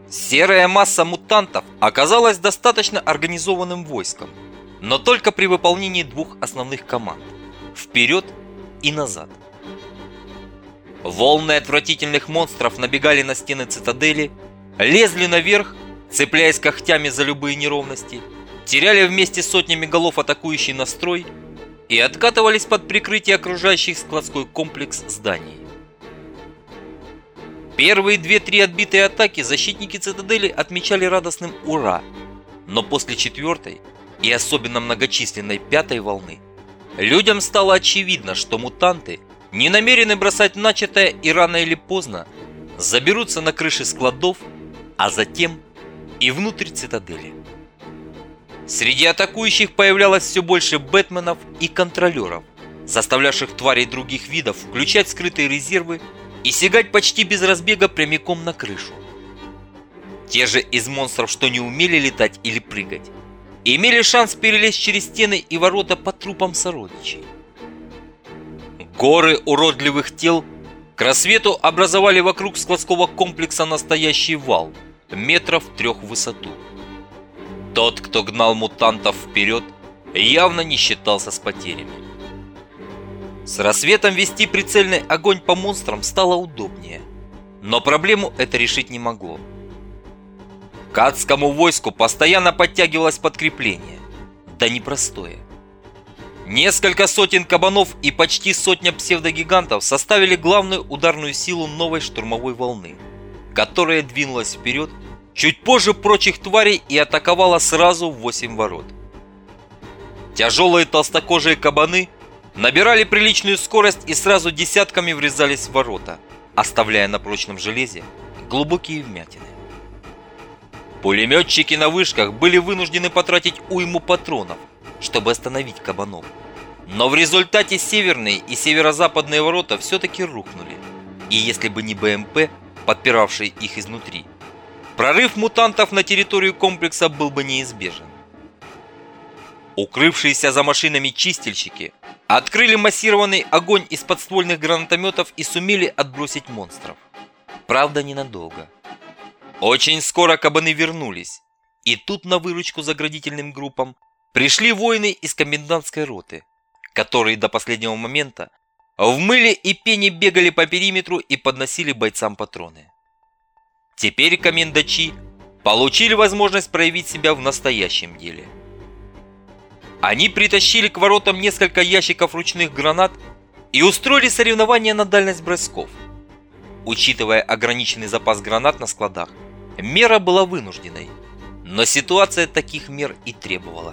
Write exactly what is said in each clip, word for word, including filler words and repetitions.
Серая масса мутантов оказалась достаточно организованным войском, но только при выполнении двух основных команд – вперед и назад. Волны отвратительных монстров набегали на стены цитадели, лезли наверх, цепляясь когтями за любые неровности, теряли вместе с сотнями голов атакующий настрой и откатывались под прикрытие окружающих складской комплекс зданий. Первые две-три отбитые атаки защитники цитадели отмечали радостным «Ура!», но после четвертой и особенно многочисленной пятой волны людям стало очевидно, что мутанты не намерены бросать начатое и рано или поздно заберутся на крыши складов, а затем и внутрь цитадели. Среди атакующих появлялось все больше бэтменов и контролеров, заставлявших тварей других видов включать скрытые резервы и сигать почти без разбега прямиком на крышу. Те же из монстров, что не умели летать или прыгать, имели шанс перелезть через стены и ворота по трупам сородичей. Горы уродливых тел к рассвету образовали вокруг складского комплекса настоящий вал, метров трех в высоту. Тот, кто гнал мутантов вперед, явно не считался с потерями. С рассветом вести прицельный огонь по монстрам стало удобнее, но проблему это решить не могло. К адскому войску постоянно подтягивалось подкрепление, да непростое. Несколько сотен кабанов и почти сотня псевдогигантов составили главную ударную силу новой штурмовой волны, которая двинулась вперед чуть позже прочих тварей и атаковала сразу в восемь ворот. Тяжелые толстокожие кабаны набирали приличную скорость и сразу десятками врезались в ворота, оставляя на прочном железе глубокие вмятины. Пулеметчики на вышках были вынуждены потратить уйму патронов, чтобы остановить кабанов. Но в результате северные и северо-западные ворота все-таки рухнули. И если бы не БМП, подпиравшие их изнутри, прорыв мутантов на территорию комплекса был бы неизбежен. Укрывшиеся за машинами чистильщики открыли массированный огонь из подствольных гранатометов и сумели отбросить монстров. Правда, ненадолго. Очень скоро кабаны вернулись, и тут на выручку заградительным группам пришли воины из комендантской роты, которые до последнего момента в мыле и пене бегали по периметру и подносили бойцам патроны. Теперь комендачи получили возможность проявить себя в настоящем деле. Они притащили к воротам несколько ящиков ручных гранат и устроили соревнования на дальность бросков. Учитывая ограниченный запас гранат на складах, мера была вынужденной, но ситуация таких мер и требовала.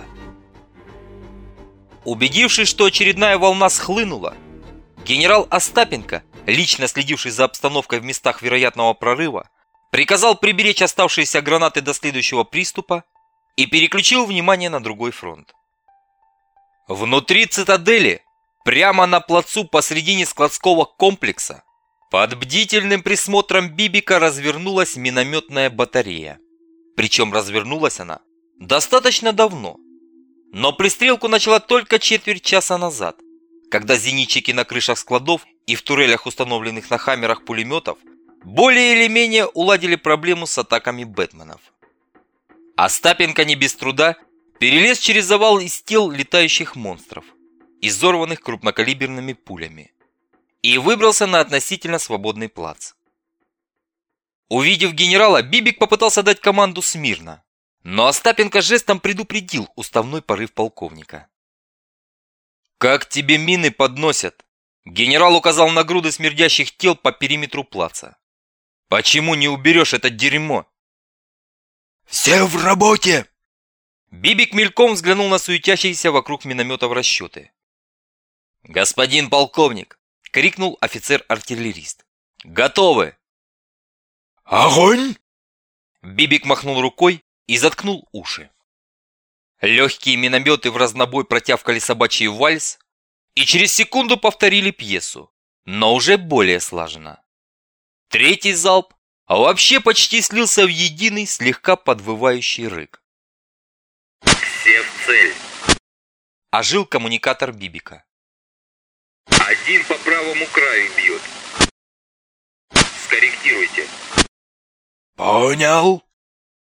Убедившись, что очередная волна схлынула, генерал Остапенко, лично следивший за обстановкой в местах вероятного прорыва, приказал приберечь оставшиеся гранаты до следующего приступа и переключил внимание на другой фронт. Внутри цитадели, прямо на плацу посредине складского комплекса, под бдительным присмотром Бибика развернулась минометная батарея. Причем развернулась она достаточно давно, но пристрелку начала только четверть часа назад, когда зенитчики на крышах складов и в турелях, установленных на хаммерах пулеметов, более или менее уладили проблему с атаками бэтменов. Остапенко не без труда перелез через завал из тел летающих монстров, изорванных крупнокалиберными пулями, и выбрался на относительно свободный плац. Увидев генерала, Бибик попытался дать команду смирно, но Остапенко жестом предупредил уставной порыв полковника. «Как тебе мины подносят?» Генерал указал на груды смердящих тел по периметру плаца. «Почему не уберешь это дерьмо?» «Все в работе!» Бибик мельком взглянул на суетящиеся вокруг минометов расчеты. «Господин полковник!» — крикнул офицер-артиллерист. «Готовы!» «Огонь!» Бибик махнул рукой и заткнул уши. Легкие минометы в разнобой протявкали собачий вальс и через секунду повторили пьесу, но уже более слаженно. Третий залп вообще почти слился в единый слегка подвывающий рык. «Все в цель!» — ожил коммуникатор Бибика. «Один по правому краю бьет. Скорректируйте». «Понял».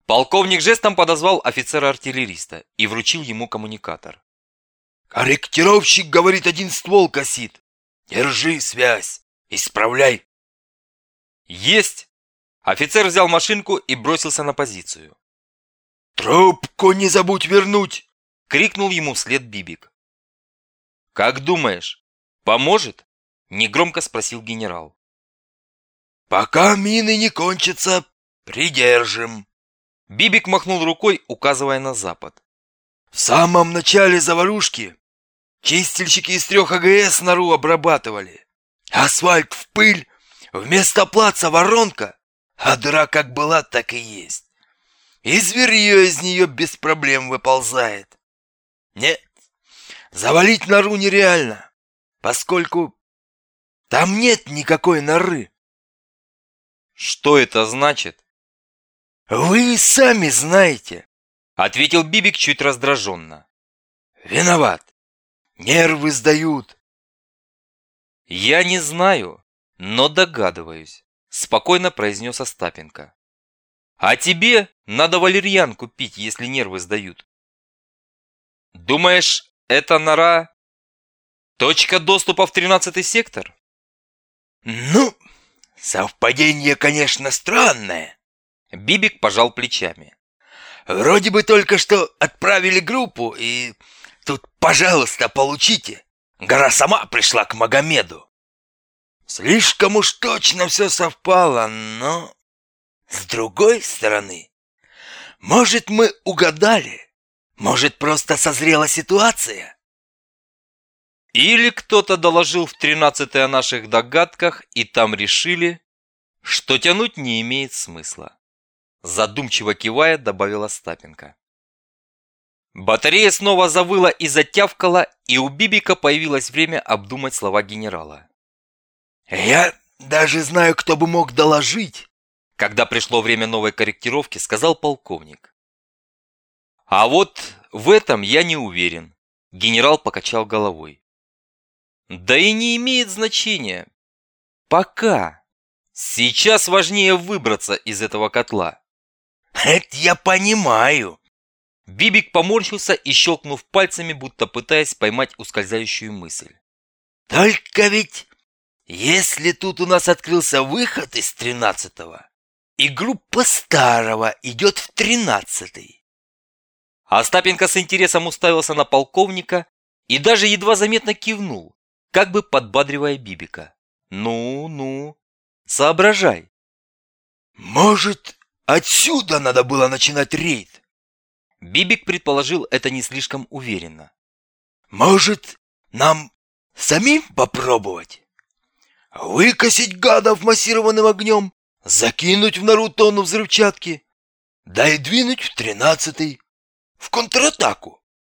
Полковник жестом подозвал офицера-артиллериста и вручил ему коммуникатор. Корректировщик говорит, один ствол косит. Держи связь. Исправляй. Есть! Офицер взял машинку и бросился на позицию. Трубку не забудь вернуть! Крикнул ему вслед Бибик. Как думаешь, поможет? Негромко спросил генерал. Пока мины не кончатся, придержим. Бибик махнул рукой, указывая на запад. В самом начале заварушки чистильщики из трех АГС нору обрабатывали. Асфальт в пыль, вместо плаца воронка, а дыра как была, так и есть. И зверье из нее без проблем выползает. Нет, завалить нору нереально, поскольку там нет никакой норы. Что это значит? Вы и сами знаете, Ответил Бибик чуть раздраженно. виноват. Нервы сдают. Я не знаю, но догадываюсь, спокойно произнес Остапенко. А тебе надо валерьянку пить, если нервы сдают. Думаешь, это нора? Точка доступа в тринадцатый сектор? Ну, совпадение, конечно, странное. Бибик пожал плечами. Вроде бы только что отправили группу, и тут, пожалуйста, получите. Гора сама пришла к Магомеду. Слишком уж точно все совпало, но... С другой стороны, может, мы угадали? Может, просто созрела ситуация? Или кто-то доложил в тринадцатый о наших догадках, и там решили, что тянуть не имеет смысла. Задумчиво кивая, добавил Остапенко. Батарея снова завыла и затявкала, и у Бибика появилось время обдумать слова генерала. Я даже знаю, кто бы мог доложить. Когда пришло время новой корректировки, сказал полковник. А вот в этом я не уверен. Генерал покачал головой. Да и не имеет значения. Пока. Сейчас важнее выбраться из этого котла. Это я понимаю. Бибик поморщился и, щелкнув пальцами, будто пытаясь поймать ускользающую мысль. Только ведь, если тут у нас открылся выход из тринадцатого, и группа старого идет в тринадцатый. Остапенко с интересом уставился на полковника и даже едва заметно кивнул, как бы подбадривая Бибика. Ну, ну, соображай. Может, отсюда надо было начинать рейд? Бибик предположил это не слишком уверенно. Может, нам самим попробовать? Выкосить гадов массированным огнем, закинуть в нору тонну взрывчатки, да и двинуть в тринадцатый, в контратаку.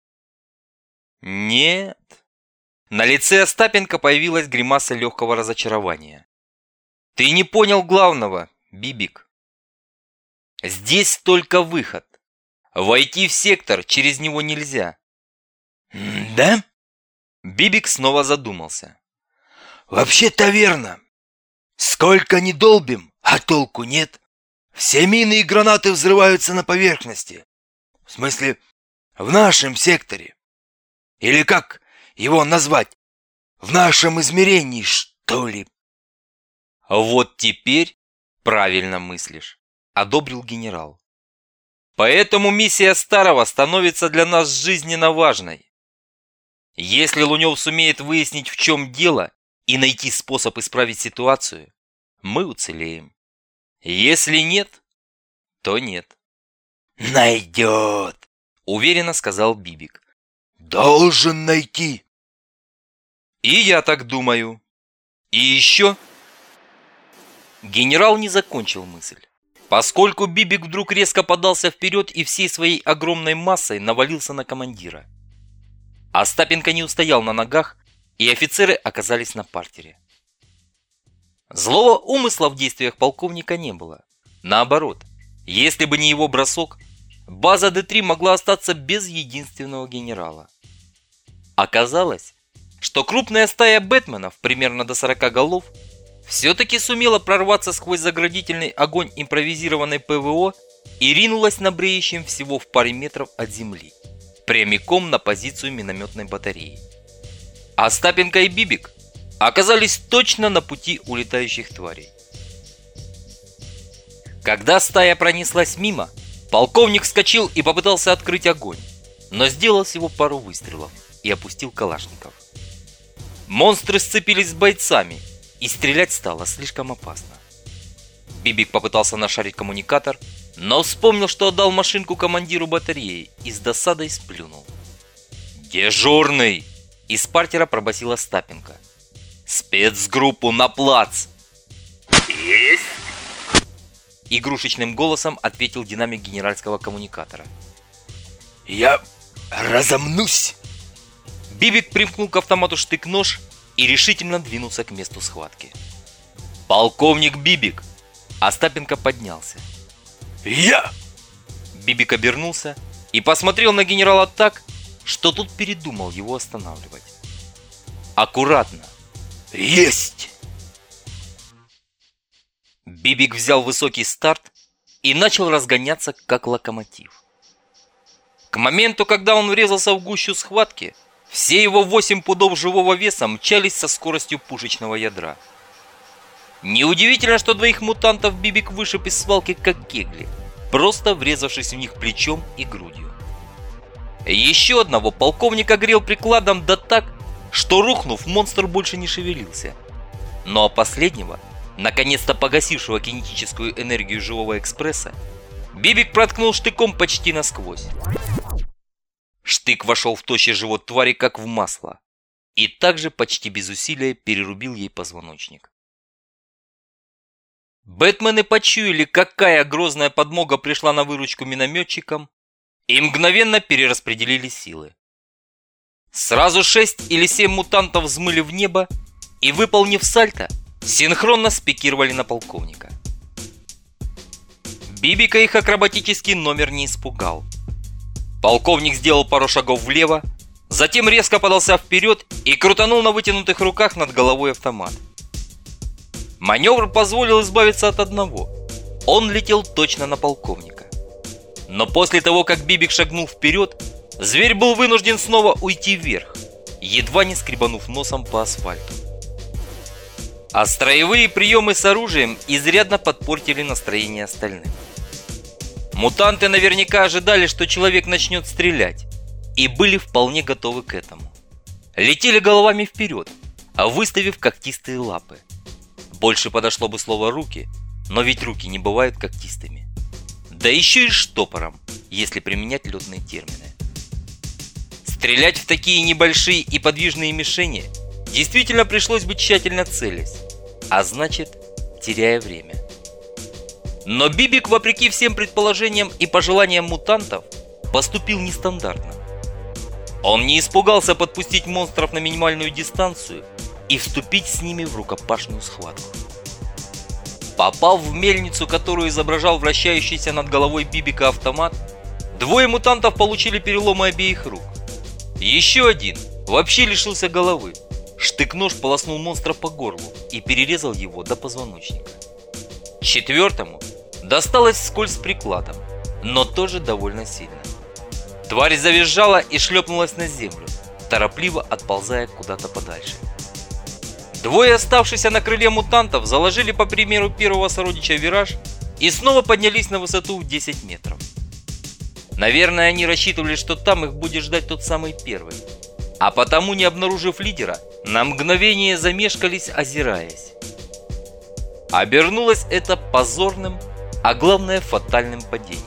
Нет. На лице Остапенко появилась гримаса легкого разочарования. Ты не понял главного, Бибик. Здесь только выход. Войти в сектор через него нельзя. Да? Бибик снова задумался. Вообще-то верно. Сколько ни долбим, а толку нет. Все мины и гранаты взрываются на поверхности. В смысле, в нашем секторе. Или как его назвать? В нашем измерении, что ли? Вот теперь правильно мыслишь, одобрил генерал. Поэтому миссия Старого становится для нас жизненно важной. Если Лунев сумеет выяснить, в чем дело, и найти способ исправить ситуацию, мы уцелеем. Если нет, то нет. Найдет, уверенно сказал Бибик. Должен найти. И я так думаю. И еще... Генерал не закончил мысль, поскольку Бибик вдруг резко подался вперед и всей своей огромной массой навалился на командира. Остапенко не устоял на ногах, и офицеры оказались на партере. Злого умысла в действиях полковника не было. Наоборот, если бы не его бросок, база Д три могла остаться без единственного генерала. Оказалось, что крупная стая бэтменов, примерно до сорока голов, все-таки сумела прорваться сквозь заградительный огонь импровизированной ПВО и ринулась на бреющем всего в паре метров от земли, прямиком на позицию минометной батареи. Остапенко и Бибик оказались точно на пути улетающих тварей. Когда стая пронеслась мимо, полковник вскочил и попытался открыть огонь, но сделал всего пару выстрелов и опустил калашников. Монстры сцепились с бойцами, и стрелять стало слишком опасно. Бибик попытался нашарить коммуникатор, но вспомнил, что отдал машинку командиру батареи и с досадой сплюнул. «Дежурный!» — из партера пробасил Остапенко. «Спецгруппу на плац!» Есть. Игрушечным голосом ответил динамик генеральского коммуникатора. Я разомнусь. Бибик примкнул к автомату штык-нож и решительно двинулся к месту схватки. «Полковник Бибик!» Остапенко поднялся. Я! Бибик обернулся и посмотрел на генерала так, что тот передумал его останавливать. «Аккуратно!» Есть! Бибик взял высокий старт и начал разгоняться, как локомотив. К моменту, когда он врезался в гущу схватки, все его восемь пудов живого веса мчались со скоростью пушечного ядра. Неудивительно, что двоих мутантов Бибик вышиб из свалки как кегли, просто врезавшись в них плечом и грудью. Еще одного полковник огрел прикладом да так, что, рухнув, монстр больше не шевелился. Ну а последнего, наконец-то погасившего кинетическую энергию живого экспресса, Бибик проткнул штыком почти насквозь. Штык вошел в тощий живот твари как в масло и также почти без усилия перерубил ей позвоночник. Бэтмены почуяли, какая грозная подмога пришла на выручку минометчикам, и мгновенно перераспределили силы. Сразу шесть или семь мутантов взмыли в небо и, выполнив сальто, синхронно спикировали на полковника. Бибика их акробатический номер не испугал. Полковник сделал пару шагов влево, затем резко подался вперед и крутанул на вытянутых руках над головой автомат. Маневр позволил избавиться от одного. Он летел точно на полковника. Но после того, как Бибик шагнул вперед, зверь был вынужден снова уйти вверх, едва не скребанув носом по асфальту. А строевые приемы с оружием изрядно подпортили настроение остальным. Мутанты наверняка ожидали, что человек начнет стрелять, и были вполне готовы к этому. Летели головами вперед, а выставив когтистые лапы. Больше подошло бы слово «руки», но ведь руки не бывают когтистыми. Да еще и штопором, если применять летные термины. Стрелять в такие небольшие и подвижные мишени действительно пришлось бы тщательно целясь, а значит, теряя время. Но Бибик, вопреки всем предположениям и пожеланиям мутантов, поступил нестандартно. Он не испугался подпустить монстров на минимальную дистанцию и вступить с ними в рукопашную схватку. Попав в мельницу, которую изображал вращающийся над головой Бибика автомат, двое мутантов получили переломы обеих рук. Еще один вообще лишился головы. Штык-нож полоснул монстра по горлу и перерезал его до позвоночника. Четвертому досталось вскользь прикладом, но тоже довольно сильно. Тварь завизжала и шлепнулась на землю, торопливо отползая куда-то подальше. Двое оставшихся на крыле мутантов заложили по примеру первого сородича вираж и снова поднялись на высоту в десять метров. Наверное, они рассчитывали, что там их будет ждать тот самый первый, а потому, не обнаружив лидера, на мгновение замешкались, озираясь. Обернулось это позорным, а главное фатальным падением.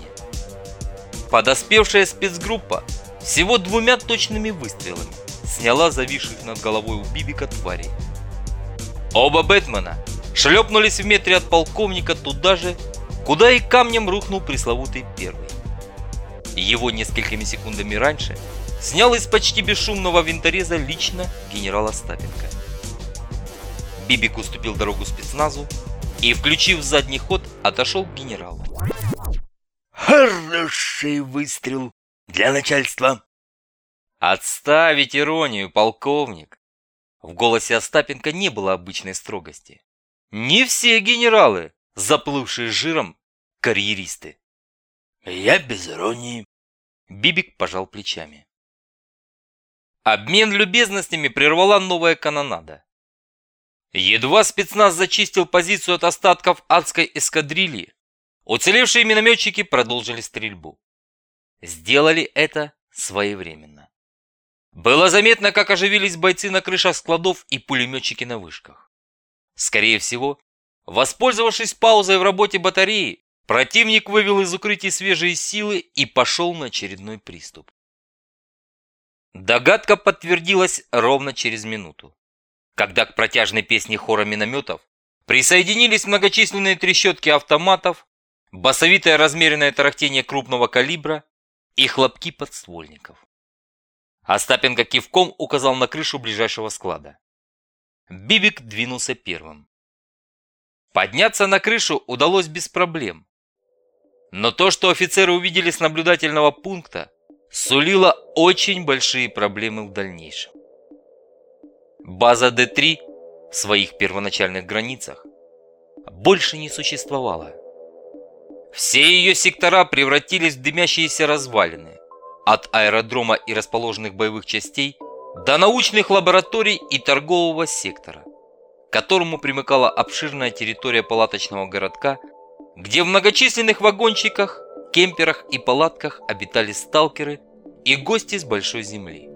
Подоспевшая спецгруппа всего двумя точными выстрелами сняла зависших над головой у Бибика тварей. Оба Бэтмена шлепнулись в метре от полковника туда же, куда и камнем рухнул пресловутый первый. Его несколькими секундами раньше снял из почти бесшумного винтореза лично генерал Остапенко. Бибик уступил дорогу спецназу и, включив задний ход, отошел к генералу. Хороший выстрел для начальства. «Отставить иронию, полковник!» В голосе Остапенко не было обычной строгости. Не все генералы, заплывшие жиром, карьеристы. Я без иронии. Бибик пожал плечами. Обмен любезностями прервала новая канонада. Едва спецназ зачистил позицию от остатков адской эскадрильи, уцелевшие минометчики продолжили стрельбу. Сделали это своевременно. Было заметно, как оживились бойцы на крышах складов и пулеметчики на вышках. Скорее всего, воспользовавшись паузой в работе батареи, противник вывел из укрытий свежие силы и пошел на очередной приступ. Догадка подтвердилась ровно через минуту, когда к протяжной песне хора минометов присоединились многочисленные трещотки автоматов, басовитое размеренное тарахтение крупного калибра и хлопки подствольников. Остапенко кивком указал на крышу ближайшего склада. Бибик двинулся первым. Подняться на крышу удалось без проблем. Но то, что офицеры увидели с наблюдательного пункта, сулило очень большие проблемы в дальнейшем. База Д три в своих первоначальных границах больше не существовала. Все ее сектора превратились в дымящиеся развалины, от аэродрома и расположенных боевых частей до научных лабораторий и торгового сектора, к которому примыкала обширная территория палаточного городка, где в многочисленных вагончиках, кемперах и палатках обитали сталкеры и гости с большой земли.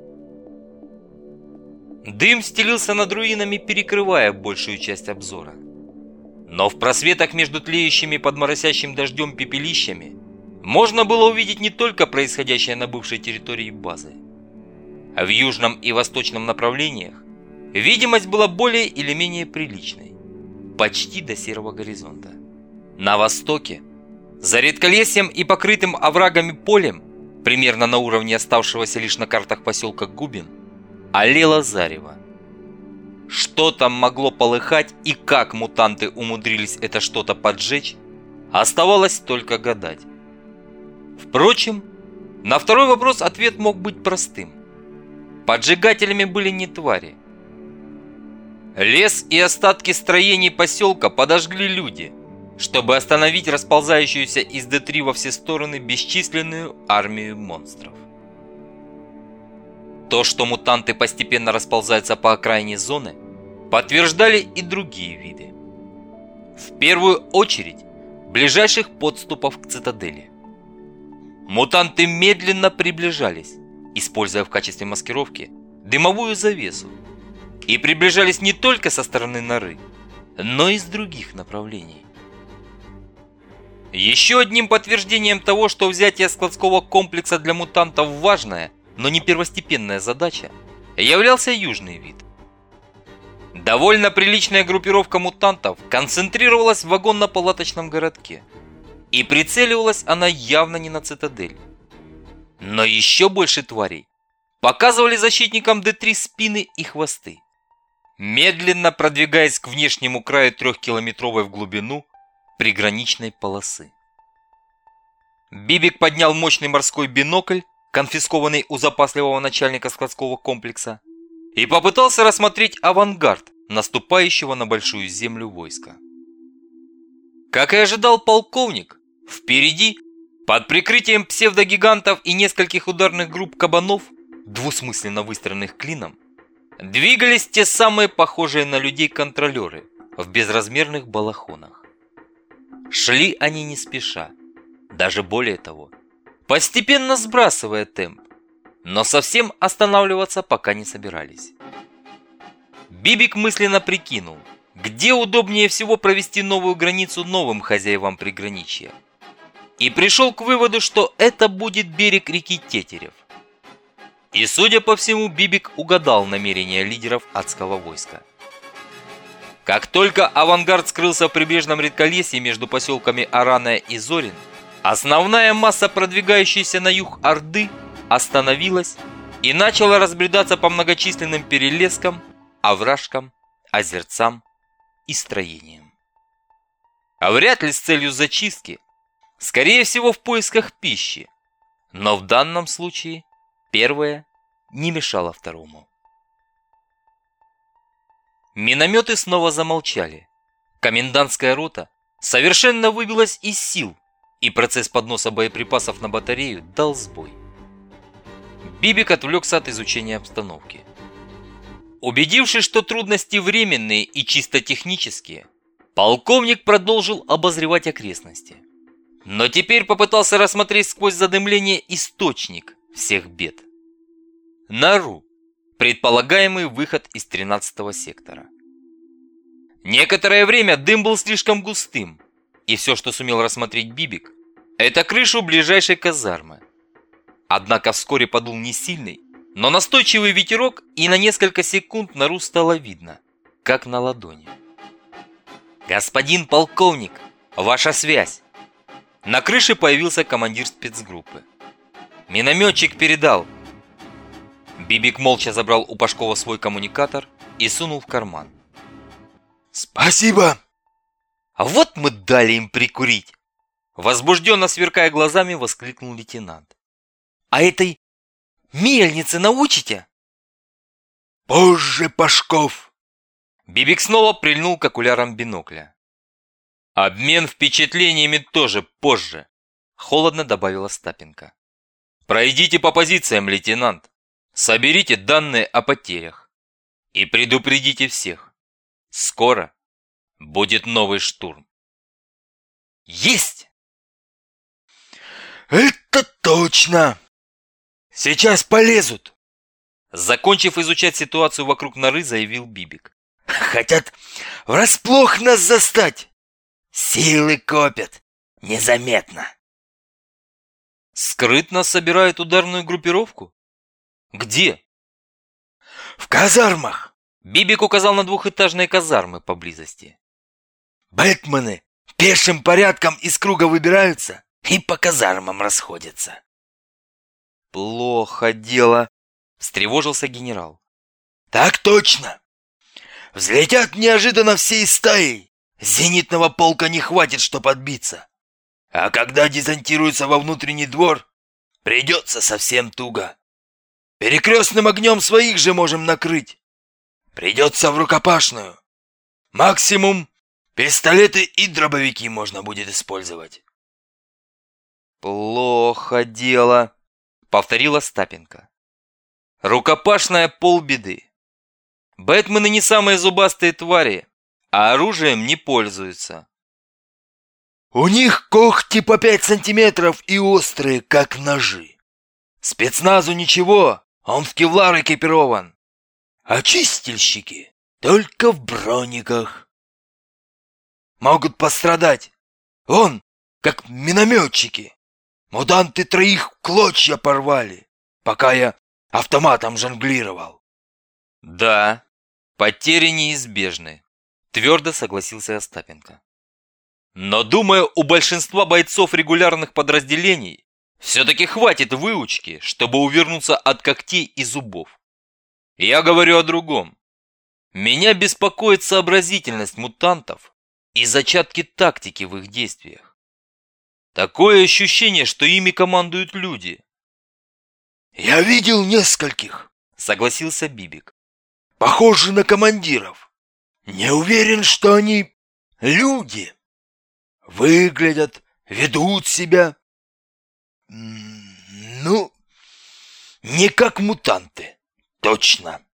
Дым стелился над руинами, перекрывая большую часть обзора. Но в просветах между тлеющими под моросящим дождем пепелищами можно было увидеть не только происходящее на бывшей территории базы. А в южном и восточном направлениях видимость была более или менее приличной, почти до серого горизонта. На востоке, за редколесьем и покрытым оврагами полем, примерно на уровне оставшегося лишь на картах поселка Губин, олело зарево. Что там могло полыхать и как мутанты умудрились это что-то поджечь, оставалось только гадать. Впрочем, на второй вопрос ответ мог быть простым. Поджигателями были не твари. Лес и остатки строений поселка подожгли люди, чтобы остановить расползающуюся из Д три во все стороны бесчисленную армию монстров. То, что мутанты постепенно расползаются по окраине зоны, подтверждали и другие виды. В первую очередь, ближайших подступов к цитадели. Мутанты медленно приближались, используя в качестве маскировки дымовую завесу, и приближались не только со стороны норы, но и с других направлений. Еще одним подтверждением того, что взятие складского комплекса для мутантов важная, но не первостепенная задача, являлся южный вид. Довольно приличная группировка мутантов концентрировалась в вагонно-палаточном городке, и прицеливалась она явно не на цитадель. Но еще больше тварей показывали защитникам Д три спины и хвосты, медленно продвигаясь к внешнему краю трехкилометровой в глубину приграничной полосы. Бибик поднял мощный морской бинокль, конфискованный у запасливого начальника складского комплекса, и попытался рассмотреть авангард наступающего на большую землю войска. Как и ожидал полковник, впереди, под прикрытием псевдогигантов и нескольких ударных групп кабанов, двусмысленно выстроенных клином, двигались те самые похожие на людей контролеры в безразмерных балахонах. Шли они не спеша, даже более того, постепенно сбрасывая темп, но совсем останавливаться пока не собирались. Бибик мысленно прикинул, где удобнее всего провести новую границу новым хозяевам приграничья, и пришел к выводу, что это будет берег реки Тетерев. И, судя по всему, Бибик угадал намерения лидеров адского войска. Как только авангард скрылся в прибрежном редколесье между поселками Араная и Зорин, основная масса продвигающейся на юг Орды остановилась и начала разбредаться по многочисленным перелескам, овражкам, озерцам и строениям. А вряд ли с целью зачистки, скорее всего в поисках пищи, но в данном случае первое не мешало второму. Минометы снова замолчали, Комендантская рота совершенно выбилась из сил, и процесс подноса боеприпасов на батарею дал сбой. Бибик отвлекся от изучения обстановки. Убедившись, что трудности временные и чисто технические, полковник продолжил обозревать окрестности. Но теперь попытался рассмотреть сквозь задымление источник всех бед. Нору, предполагаемый выход из тринадцатого сектора. Некоторое время дым был слишком густым, и все, что сумел рассмотреть Бибик, это крышу ближайшей казармы. Однако вскоре подул не сильный, но настойчивый ветерок, и на несколько секунд нору стало видно, как на ладони. «Господин полковник, ваша связь!» На крыше появился командир спецгруппы. «Минометчик передал!» Бибик молча забрал у Пашкова свой коммуникатор и сунул в карман. «Спасибо!» «А вот мы дали им прикурить!» Возбужденно сверкая глазами, воскликнул лейтенант. «А этой мельнице научите?» «Позже, Пашков!» Бибик снова прильнул к окулярам бинокля. «Обмен впечатлениями тоже позже», — холодно добавил Остапенко. «Пройдите по позициям, лейтенант. Соберите данные о потерях. И предупредите всех. Скоро будет новый штурм». «Есть!» «Это точно! Сейчас полезут!» Закончив изучать ситуацию вокруг норы, заявил Бибик. «Хотят врасплох нас застать! Силы копят! Незаметно!» «Скрытно собирают ударную группировку? Где?» «В казармах! Бибик указал на двухэтажные казармы поблизости. Бэтмены пешим порядком из круга выбираются и по казармам расходятся». «Плохо дело», — встревожился генерал. «Так точно! Взлетят неожиданно всей стаей. Зенитного полка не хватит, чтоб отбиться. А когда десантируются во внутренний двор, придется совсем туго. Перекрестным огнем своих же можем накрыть. Придется в рукопашную. Максимум пистолеты и дробовики можно будет использовать». «Плохо дело», — повторил Остапенко. «Рукопашная полбеды. Бэтмены не самые зубастые твари, а оружием не пользуются». «У них когти по пять сантиметров и острые, как ножи. Спецназу ничего, он в кевлар экипирован. А чистильщики только в брониках. Могут пострадать. Он, как минометчики. Мутанты троих в клочья порвали, пока я автоматом жонглировал». «Да, потери неизбежны», — твердо согласился Остапенко. «Но, думаю, у большинства бойцов регулярных подразделений все-таки хватит выучки, чтобы увернуться от когтей и зубов. Я говорю о другом. Меня беспокоит сообразительность мутантов и зачатки тактики в их действиях. Такое ощущение, что ими командуют люди». «Я видел нескольких», — согласился Бибик. «Похожи на командиров. Не уверен, что они люди. Выглядят, ведут себя. Ну, не как мутанты, точно».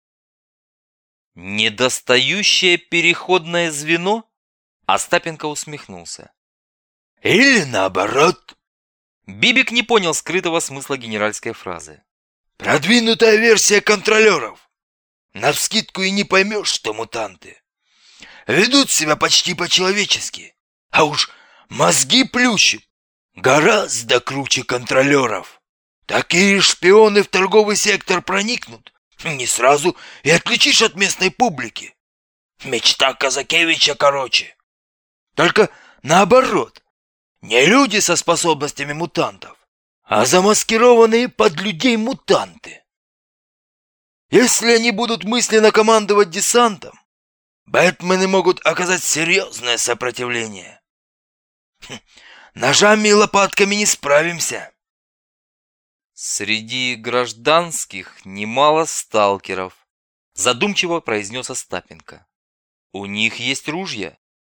«Недостающее переходное звено?» Остапенко усмехнулся. «Или наоборот». Бибик не понял скрытого смысла генеральской фразы. «Продвинутая версия контролеров. Навскидку и не поймешь, что мутанты. Ведут себя почти по-человечески. А уж мозги плющат. Гораздо круче контролеров. Такие шпионы в торговый сектор проникнут. Не сразу и отличишь от местной публики. Мечта Казакевича короче. Только наоборот. Не люди со способностями мутантов, а замаскированные под людей мутанты. Если они будут мысленно командовать десантом, бэтмены могут оказать серьезное сопротивление. Хм, ножами и лопатками не справимся». «Среди гражданских немало сталкеров», задумчиво произнес Остапенко. «У них есть ружья?»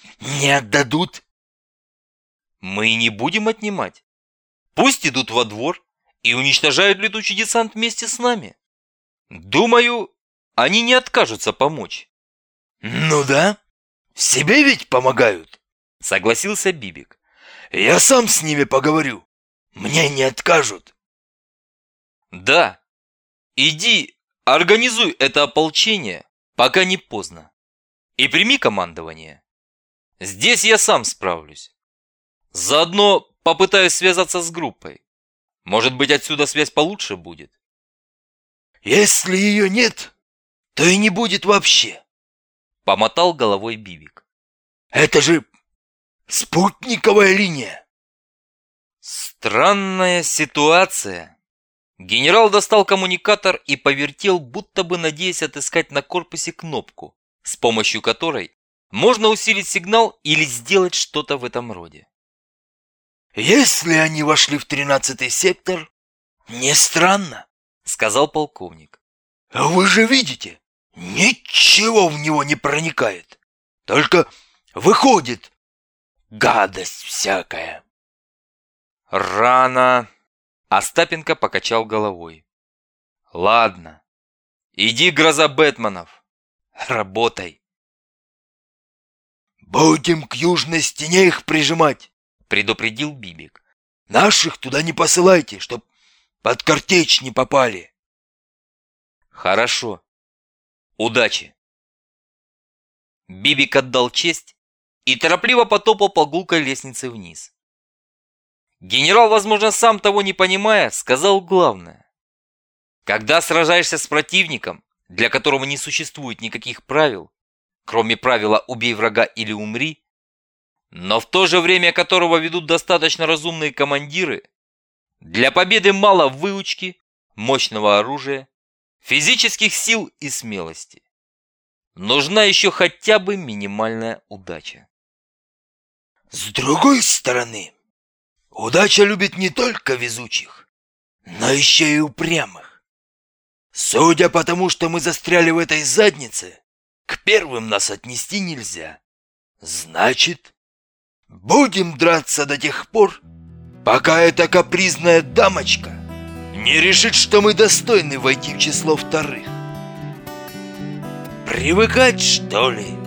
Не отдадут? Мы и не будем отнимать. Пусть идут во двор и уничтожают летучий десант вместе с нами. Думаю, они не откажутся помочь. Ну да, себе ведь помогают, согласился Бибик. Я сам с ними поговорю. Мне не откажут. Да, иди, организуй это ополчение, пока не поздно. И прими командование. Здесь я сам справлюсь. Заодно попытаюсь связаться с группой. Может быть, отсюда связь получше будет? Если ее нет, то и не будет вообще. Помотал головой Бибик. Это же спутниковая линия. Странная ситуация. Генерал достал коммуникатор и повертел, будто бы надеясь отыскать на корпусе кнопку, с помощью которой можно усилить сигнал или сделать что-то в этом роде. Если они вошли в тринадцатый сектор, не странно, сказал полковник. Вы же видите, ничего в него не проникает. Только выходит гадость всякая. Рано. Остапенко покачал головой. Ладно, иди, гроза Бэтменов, работай. Будем к южной стене их прижимать, предупредил Бибик. Наших туда не посылайте, чтоб под картечь не попали. Хорошо. Удачи. Бибик отдал честь и торопливо потопал по гулкой лестнице вниз. Генерал, возможно, сам того не понимая, сказал главное. Когда сражаешься с противником, для которого не существует никаких правил, кроме правила «убей врага или умри», но в то же время которого ведут достаточно разумные командиры, для победы мало выучки, мощного оружия, физических сил и смелости. Нужна еще хотя бы минимальная удача. С другой стороны, удача любит не только везучих, но еще и упрямых. Судя по тому, что мы застряли в этой заднице, к первым нас отнести нельзя. Значит, будем драться до тех пор, пока эта капризная дамочка не решит, что мы достойны войти в число вторых. Привыкать, что ли?